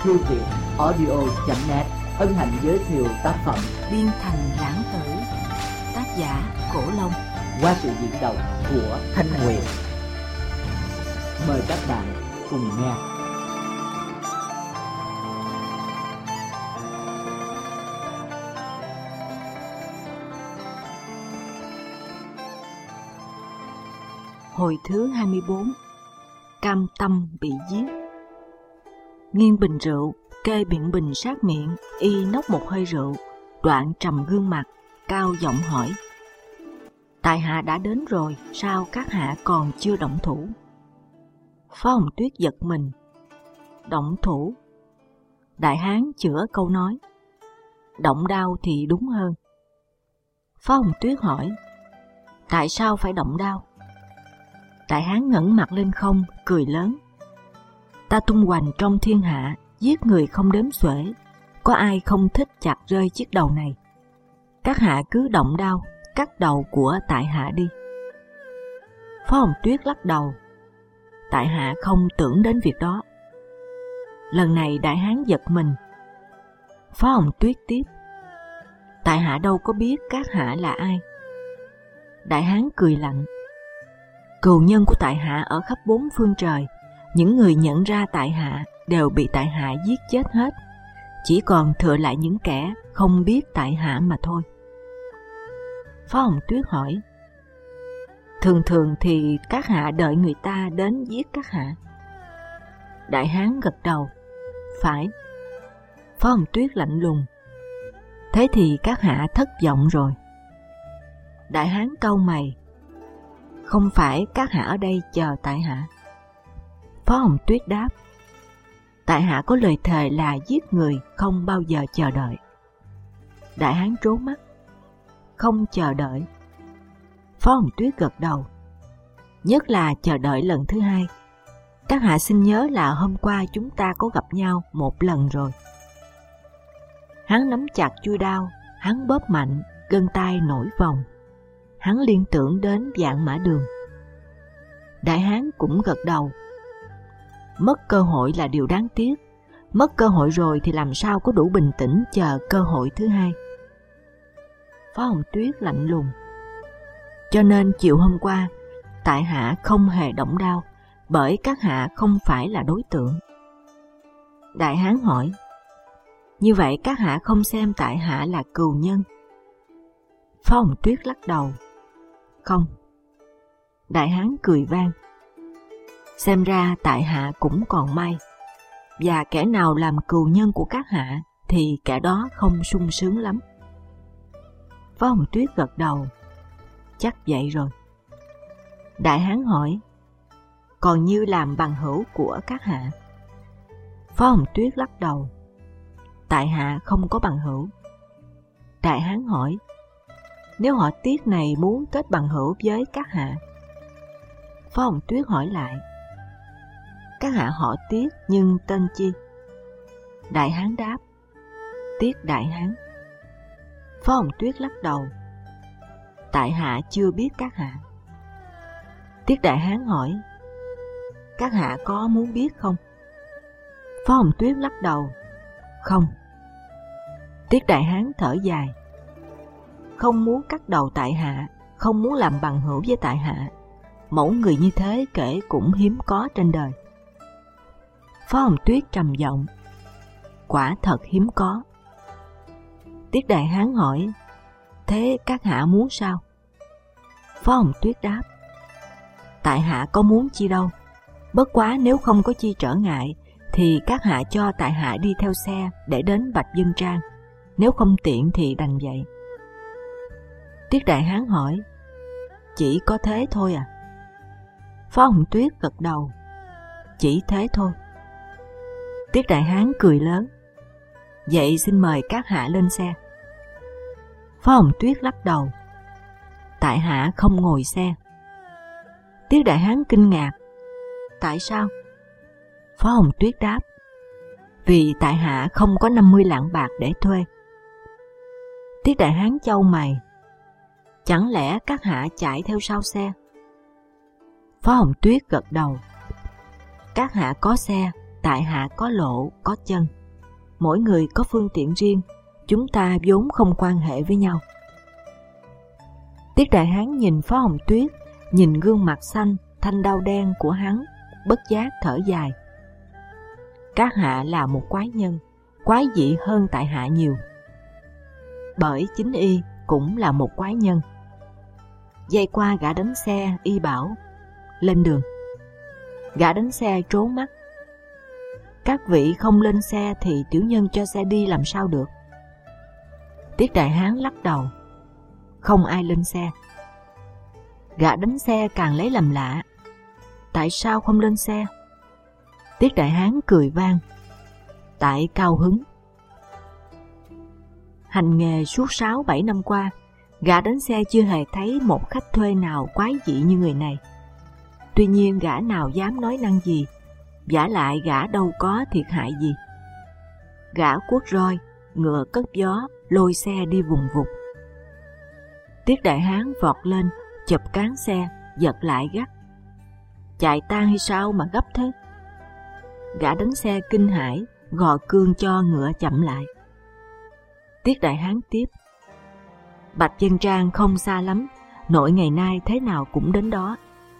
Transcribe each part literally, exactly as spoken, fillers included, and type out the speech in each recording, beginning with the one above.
thư viện audio chấm net hân hạnh giới thiệu tác phẩm Biên Thành Lãng Tử, tác giả Cổ Long, qua sự diễn đọc của Thanh Nguyệt. Mời các bạn cùng nghe. Hồi thứ hai mươi bốn. Cam tâm bị giết. Nghiêng bình rượu, kê biện bình sát miệng, y nốc một hơi rượu, đoạn trầm gương mặt, cao giọng hỏi: Tại hạ đã đến rồi, sao các hạ còn chưa động thủ? Phó Hồng Tuyết giật mình. Động thủ? Đại hán chữa câu nói: Động đao thì đúng hơn. Phó Hồng Tuyết hỏi: Tại sao phải động đao? Đại hán ngẩng mặt lên không, cười lớn: Ta tung hoành trong thiên hạ, giết người không đếm xuể, có ai không thích chặt rơi chiếc đầu này? Các hạ cứ động đao, cắt đầu của tại hạ đi. Phó Hồng Tuyết lắc đầu: Tại hạ không tưởng đến việc đó. Lần này đại hán giật mình. Phó Hồng Tuyết tiếp: Tại hạ đâu có biết các hạ là ai. Đại hán cười lạnh: Cừu nhân của tại hạ ở khắp bốn phương trời, những người nhận ra tại hạ đều bị tại hạ giết chết hết, chỉ còn thừa lại những kẻ không biết tại hạ mà thôi. Phó Hồng Tuyết hỏi: Thường thường thì các hạ đợi người ta đến giết các hạ? Đại hán gật đầu: Phải. Phó Hồng Tuyết lạnh lùng: Thế thì các hạ thất vọng rồi. Đại hán cau mày: Không phải các hạ ở đây chờ tại hạ? Phó Hồng Tuyết đáp: Tại hạ có lời thề là giết người không bao giờ chờ đợi. Đại hán trố mắt: Không chờ đợi? Phó Hồng Tuyết gật đầu: Nhất là chờ đợi lần thứ hai. Các hạ xin nhớ là hôm qua chúng ta có gặp nhau một lần rồi. Hắn nắm chặt chuôi đao, hắn bóp mạnh, gân tay nổi vòng. Hắn liên tưởng đến Vạn Mã Đường. Đại hán cũng gật đầu: Mất cơ hội là điều đáng tiếc. Mất cơ hội rồi thì làm sao có đủ bình tĩnh chờ cơ hội thứ hai. Phó Hồng Tuyết lạnh lùng: Cho nên chiều hôm qua tại hạ không hề động đao, bởi các hạ không phải là đối tượng. Đại hán hỏi: Như vậy các hạ không xem tại hạ là cừu nhân? Phó Hồng Tuyết lắc đầu: Không. Đại hán cười vang: Xem ra tại hạ cũng còn may, và kẻ nào làm cừu nhân của các hạ thì kẻ đó không sung sướng lắm. Phó Hồng Tuyết gật đầu: Chắc vậy rồi. Đại hán hỏi: Còn như làm bằng hữu của các hạ? Phó Hồng Tuyết lắc đầu: Tại hạ không có bằng hữu. Đại hán hỏi: Nếu họ Tiết này muốn kết bằng hữu với các hạ? Phó Hồng Tuyết hỏi lại: Các hạ họ Tiết nhưng tên chi? Đại hán đáp: Tiết Đại Hán. Phó Hồng Tuyết lắc đầu: Tại hạ chưa biết các hạ. Tiết Đại Hán hỏi: Các hạ có muốn biết không? Phó Hồng Tuyết lắc đầu: Không. Tiết Đại Hán thở dài: Không muốn cắt đầu tại hạ, không muốn làm bằng hữu với tại hạ, mẫu người như thế kể cũng hiếm có trên đời. Phó Hồng Tuyết trầm giọng: Quả thật hiếm có. Tiết Đại Hán hỏi: Thế các hạ muốn sao? Phó Hồng Tuyết đáp: Tại hạ có muốn chi đâu, bất quá nếu không có chi trở ngại thì các hạ cho tại hạ đi theo xe để đến Bạch Vân Trang, nếu không tiện thì đành vậy. Tiết Đại Hán hỏi: Chỉ có thế thôi à? Phó Hồng Tuyết gật đầu: Chỉ thế thôi. Tiết Đại Hán cười lớn: Vậy xin mời các hạ lên xe. Phó Hồng Tuyết lắc đầu: Tại hạ không ngồi xe. Tiết Đại Hán kinh ngạc: Tại sao? Phó Hồng Tuyết đáp: Vì tại hạ không có năm mươi lạng bạc để thuê. Tiết Đại Hán chau mày: Chẳng lẽ các hạ chạy theo sau xe? Phó Hồng Tuyết gật đầu: Các hạ có xe, tại hạ có lộ, có chân. mỗi người có phương tiện riêng, chúng ta vốn không quan hệ với nhau. Tiết Đại Hán nhìn Phó Hồng Tuyết, nhìn gương mặt xanh, thanh đao đen của hắn, bất giác thở dài. Các hạ là một quái nhân, quái dị hơn tại hạ nhiều. Bởi chính y cũng là một quái nhân. Giây qua gã đánh xe, y bảo, lên đường. Gã đánh xe trốn mắt. Các vị không lên xe thì tiểu nhân cho xe đi làm sao được. Tiết Đại Hán lắc đầu, không ai lên xe. Gã đánh xe càng lấy làm lạ, tại sao không lên xe? Tiết Đại Hán cười vang, tại cao hứng. Hành nghề suốt sáu bảy năm qua, gã đánh xe chưa hề thấy một khách thuê nào quái dị như người này. Tuy nhiên gã nào dám nói năng gì, vả lại gã đâu có thiệt hại gì. Gã quất roi, ngựa cất gió, lôi xe đi vùng vụt. Tiết Đại Hán vọt lên, chụp cán xe, giật lại gắt. Chạy tan hay sao mà gấp thế? Gã đánh xe kinh hãi, gò cương cho ngựa chậm lại. Tiết Đại Hán tiếp, Bạch Dân Trang không xa lắm, nội ngày nay thế nào cũng đến đó.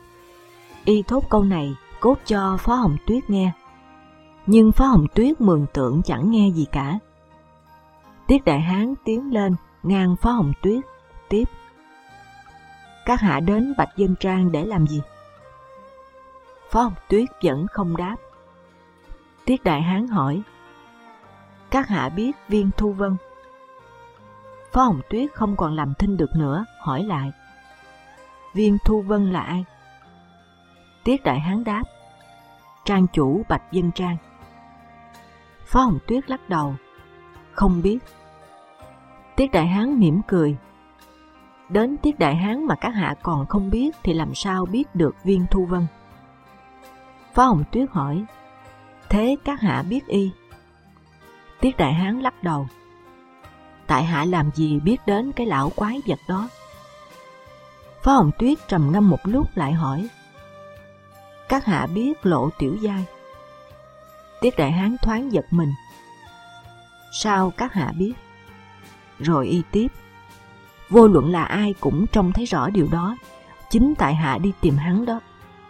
Y thốt câu này cốt cho Phó Hồng Tuyết nghe, nhưng Phó Hồng Tuyết mường tượng chẳng nghe gì cả. Tiết Đại Hán tiến lên ngang Phó Hồng Tuyết, tiếp, các hạ đến Bạch Dân Trang để làm gì? Phó Hồng Tuyết vẫn không đáp. Tiết Đại Hán hỏi, các hạ biết Viên Thu Vân? Phó Hồng Tuyết không còn làm thinh được nữa, hỏi lại, Viên Thu Vân là ai? Tiết Đại Hán đáp, trang chủ Bạch Dân Trang. Phó Hồng Tuyết lắc đầu, không biết. Tiết Đại Hán mỉm cười, đến Tiết Đại Hán mà các hạ còn không biết thì làm sao biết được Viên Thu Vân? Phó Hồng Tuyết hỏi, thế các hạ biết y? Tiết Đại Hán lắc đầu, tại hạ làm gì biết đến cái lão quái vật đó. Phó Hồng Tuyết trầm ngâm một lúc lại hỏi, các hạ biết Lộ Tiểu Giai? Tiết Đại Hán thoáng giật mình, sao các hạ biết? Rồi y tiếp, vô luận là ai cũng trông thấy rõ điều đó, chính tại hạ đi tìm hắn đó.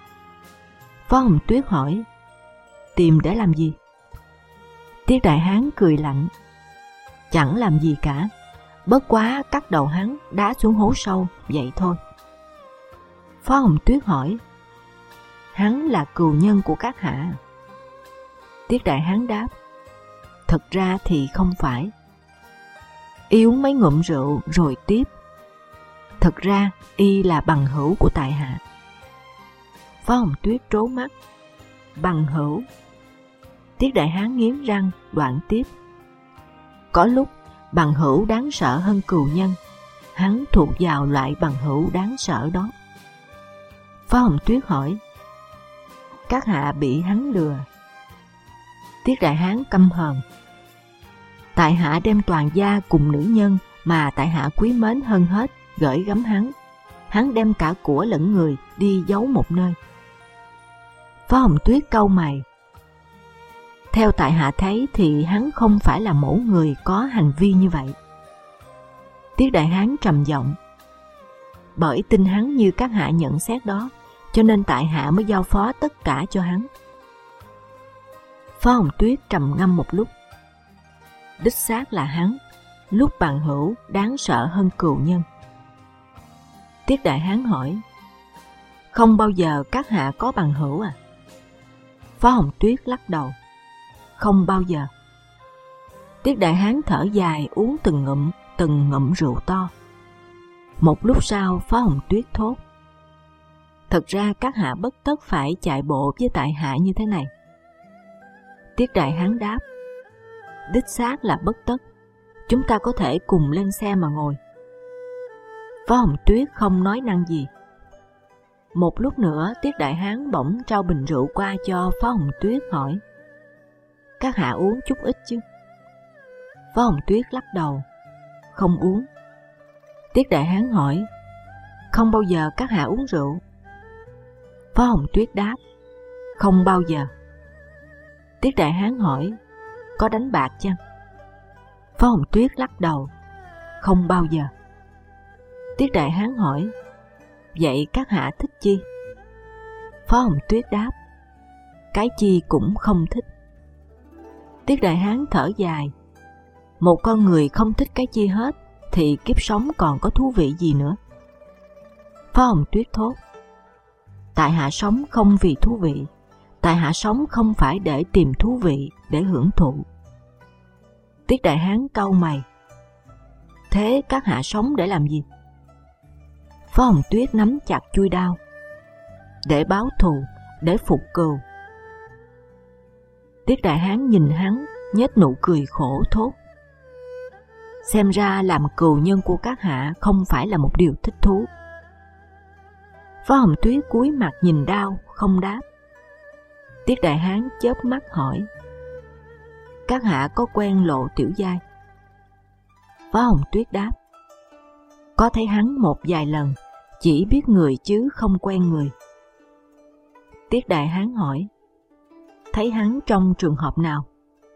Phó Hồng Tuyết hỏi, tìm để làm gì? Tiết Đại Hán cười lạnh, chẳng làm gì cả, bất quá cắt đầu hắn đá xuống hố sâu, vậy thôi. Phó Hồng Tuyết hỏi, hắn là cừu nhân của các hạ? Tiết Đại Hán đáp, thật ra thì không phải. Y uống mấy ngụm rượu rồi tiếp, thật ra y là bằng hữu của tại hạ. Phó Hồng Tuyết trố mắt, bằng hữu? Tiết Đại Hán nghiến răng, đoạn tiếp, có lúc bằng hữu đáng sợ hơn cừu nhân, hắn thuộc vào loại bằng hữu đáng sợ đó. Phó Hồng Tuyết hỏi, các hạ bị hắn lừa? Tiết Đại Hán căm hờn, tại hạ đem toàn gia cùng nữ nhân mà tại hạ quý mến hơn hết gửi gắm hắn, hắn đem cả của lẫn người đi giấu một nơi. Phó Hồng Tuyết cau mày, theo tại hạ thấy thì hắn không phải là mẫu người có hành vi như vậy. Tiết Đại Hán trầm giọng, bởi tin hắn như các hạ nhận xét đó, cho nên tại hạ mới giao phó tất cả cho hắn. Phó Hồng Tuyết trầm ngâm một lúc, đích xác là hắn, lúc bằng hữu đáng sợ hơn cừu nhân. Tiết Đại Hán hỏi, không bao giờ các hạ có bằng hữu à? Phó Hồng Tuyết lắc đầu, không bao giờ. Tiết Đại Hán thở dài, uống từng ngụm từng ngụm rượu to. Một lúc sau Phó Hồng Tuyết thốt, thật ra các hạ bất tất phải chạy bộ với tại hạ như thế này. Tiết Đại Hán đáp, đích xác là bất tất, chúng ta có thể cùng lên xe mà ngồi. Phó Hồng Tuyết không nói năng gì. Một lúc nữa Tiết Đại Hán bỗng trao bình rượu qua cho Phó Hồng Tuyết, hỏi, các hạ uống chút ít chứ? Phó Hồng Tuyết lắc đầu, không uống. Tiết Đại Hán hỏi, không bao giờ các hạ uống rượu? Phó Hồng Tuyết đáp, không bao giờ. Tiết Đại Hán hỏi, có đánh bạc chăng? Phó Hồng Tuyết lắc đầu, không bao giờ. Tiết Đại Hán hỏi, vậy các hạ thích chi? Phó Hồng Tuyết đáp, cái chi cũng không thích. Tiết Đại Hán thở dài, một con người không thích cái chi hết thì kiếp sống còn có thú vị gì nữa. Phó Hồng Tuyết thốt, tại hạ sống không vì thú vị, tại hạ sống không phải để tìm thú vị, để hưởng thụ. Tiết Đại Hán cau mày, thế các hạ sống để làm gì? Phó Hồng Tuyết nắm chặt chuôi đao, để báo thù, để phục cừu. Tiết Đại Hán nhìn hắn, nhếch nụ cười khổ thốt, xem ra làm cừu nhân của các hạ không phải là một điều thích thú. Phó Hồng Tuyết cúi mặt nhìn đao, không đáp. Tiết Đại Hán chớp mắt hỏi, các hạ có quen Lộ Tiểu Giai? Phó Hồng Tuyết đáp, có thấy hắn một vài lần, chỉ biết người chứ không quen người. Tiết Đại Hán hỏi, thấy hắn trong trường hợp nào?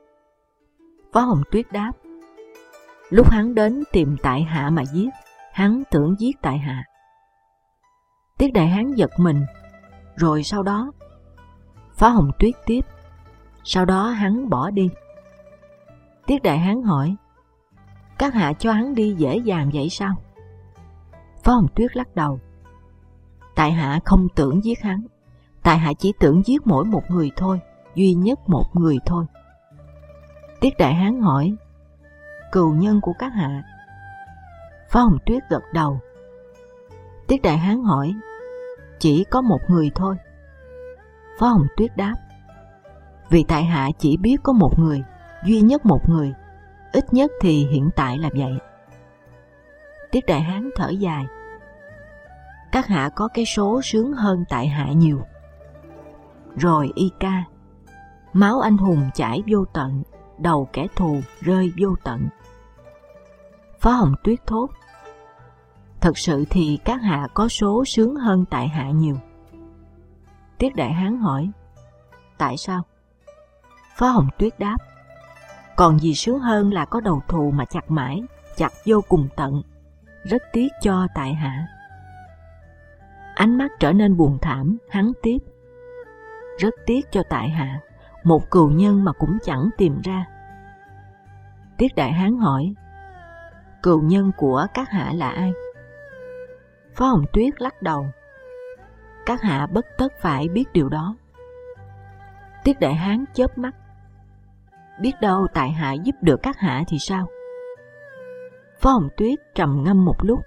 Phó Hồng Tuyết đáp, lúc hắn đến tìm tại hạ mà giết, hắn tưởng giết tại hạ. Tiết Đại Hán giật mình, rồi sau đó? Phó Hồng Tuyết tiếp, sau đó hắn bỏ đi. Tiết Đại Hán hỏi, các hạ cho hắn đi dễ dàng vậy sao? Phó Hồng Tuyết lắc đầu, tại hạ không tưởng giết hắn, tại hạ chỉ tưởng giết mỗi một người thôi, duy nhất một người thôi. Tiết Đại Hán hỏi, cừu nhân của các hạ? Phó Hồng Tuyết gật đầu. Tiết Đại Hán hỏi, chỉ có một người thôi. Phó Hồng Tuyết đáp, vì tại hạ chỉ biết có một người, duy nhất một người, ít nhất thì hiện tại là vậy. Tiết Đại Hán thở dài, các hạ có cái số sướng hơn tại hạ nhiều. Rồi y ca, máu anh hùng chảy vô tận, đầu kẻ thù rơi vô tận. Phó Hồng Tuyết thốt, thật sự thì các hạ có số sướng hơn tại hạ nhiều. Tiết Đại Hán hỏi, tại sao? Phó Hồng Tuyết đáp, còn gì sướng hơn là có đầu thù mà chặt mãi, chặt vô cùng tận, rất tiếc cho tại hạ. Ánh mắt trở nên buồn thảm, hắn tiếp, rất tiếc cho tại hạ, một cừu nhân mà cũng chẳng tìm ra. Tiết Đại Hán hỏi, cừu nhân của các hạ là ai? Phó Hồng Tuyết lắc đầu, các hạ bất tất phải biết điều đó. Tiết Đại Hán chớp mắt, biết đâu tại hạ giúp được các hạ thì sao? Phó Hồng Tuyết trầm ngâm một lúc,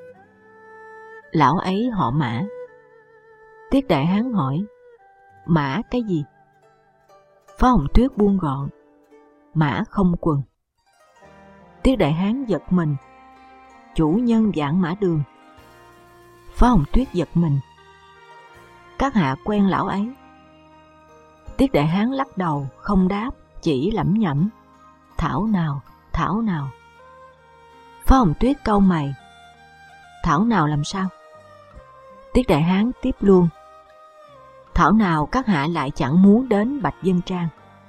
lão ấy họ Mã. Tiết Đại Hán hỏi, Mã cái gì? Phó Hồng Tuyết buông gọn, Mã Không Quần. Tiết Đại Hán giật mình, chủ nhân Vạn Mã Đường. Phó Hồng Tuyết giật mình, các hạ quen lão ấy? Tiết Đại Hán lắc đầu, không đáp, chỉ lẩm nhẩm, thảo nào, thảo nào. Phó Hồng Tuyết cau mày, thảo nào làm sao? Tiết Đại Hán tiếp luôn, thảo nào các hạ lại chẳng muốn đến Bạch Vân Trang?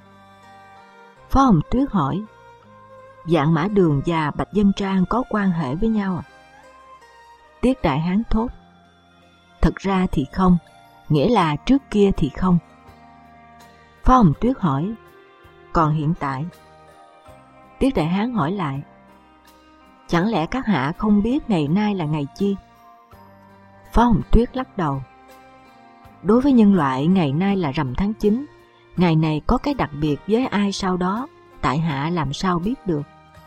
Phó Hồng Tuyết hỏi, Vạn Mã Đường và Bạch Vân Trang có quan hệ với nhau à? Tiết Đại Hán thốt, thật ra thì không, nghĩa là trước kia thì không. Phó Hồng Tuyết hỏi, còn hiện tại? Tiết Đại Hán hỏi lại, chẳng lẽ các hạ không biết ngày nay là ngày chi? Phó Hồng Tuyết lắc đầu, đối với nhân loại ngày nay là rằm tháng chín, ngày này có cái đặc biệt với ai sau đó, tại hạ làm sao biết được?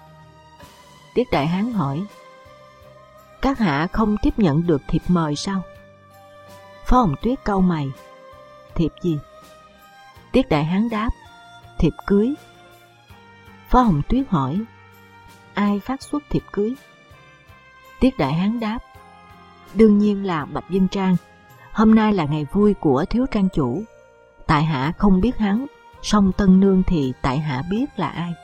Tiết Đại Hán hỏi, các hạ không tiếp nhận được thiệp mời sao? Phó Hồng Tuyết cau mày, thiệp gì? Tiết Đại Hán đáp, thiệp cưới. Phó Hồng Tuyết hỏi, ai phát xuất thiệp cưới? Tiết Đại Hán đáp, đương nhiên là Bạch Vân Trang. Hôm nay là ngày vui của thiếu trang chủ, tại hạ không biết hắn, song tân nương thì tại hạ biết là ai.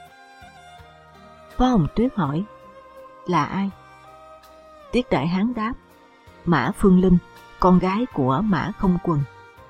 Phó Hồng Tuyết hỏi, là ai? Tiết Đại Hán đáp, Mã Phương Linh, con gái của Mã Không Quần.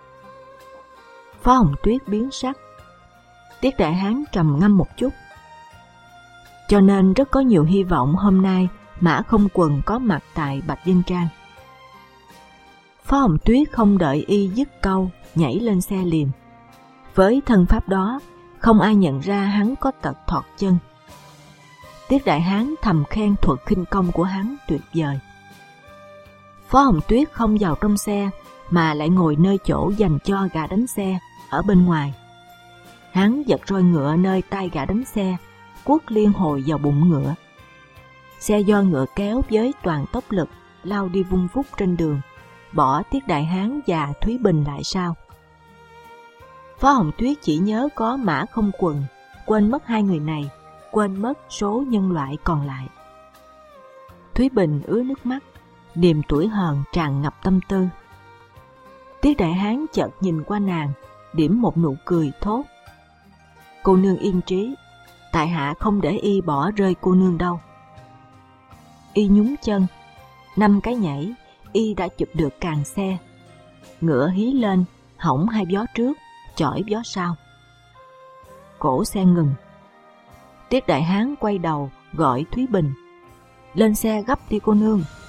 Phó Hồng Tuyết biến sắc. Tiết Đại Hán trầm ngâm một chút. cho nên rất có nhiều hy vọng hôm nay Mã Không Quần có mặt tại Bạch Vinh Trang. Phó Hồng Tuyết không đợi y dứt câu, nhảy lên xe liền. Với thân pháp đó, không ai nhận ra hắn có tật thọt chân. Tiết Đại Hán thầm khen thuật khinh công của hắn tuyệt vời. Phó Hồng Tuyết không vào trong xe mà lại ngồi nơi chỗ dành cho gã đánh xe ở bên ngoài. Hắn giật roi ngựa nơi tay gã đánh xe, quất liên hồi vào bụng ngựa. Xe do ngựa kéo với toàn tốc lực lao đi vung vút trên đường, bỏ Tiết Đại Hán và Thúy Bình lại sau. Phó Hồng Tuyết chỉ nhớ có Mã Không Quần, quên mất hai người này, quên mất số nhân loại còn lại. Thúy Bình ứa nước mắt, niềm tủi hờn tràn ngập tâm tư. Tiết Đại Hán chợt nhìn qua nàng, điểm một nụ cười thốt: cô nương yên trí, tại hạ không để y bỏ rơi cô nương đâu. Y nhún chân, năm cái nhảy, y đã chụp được càng xe. Ngựa hí lên, hỏng hai vó trước, chỏi vó sau. Cổ xe ngừng. Tiết Đại Hán quay đầu gọi Thúy Bình: lên xe gấp đi cô nương.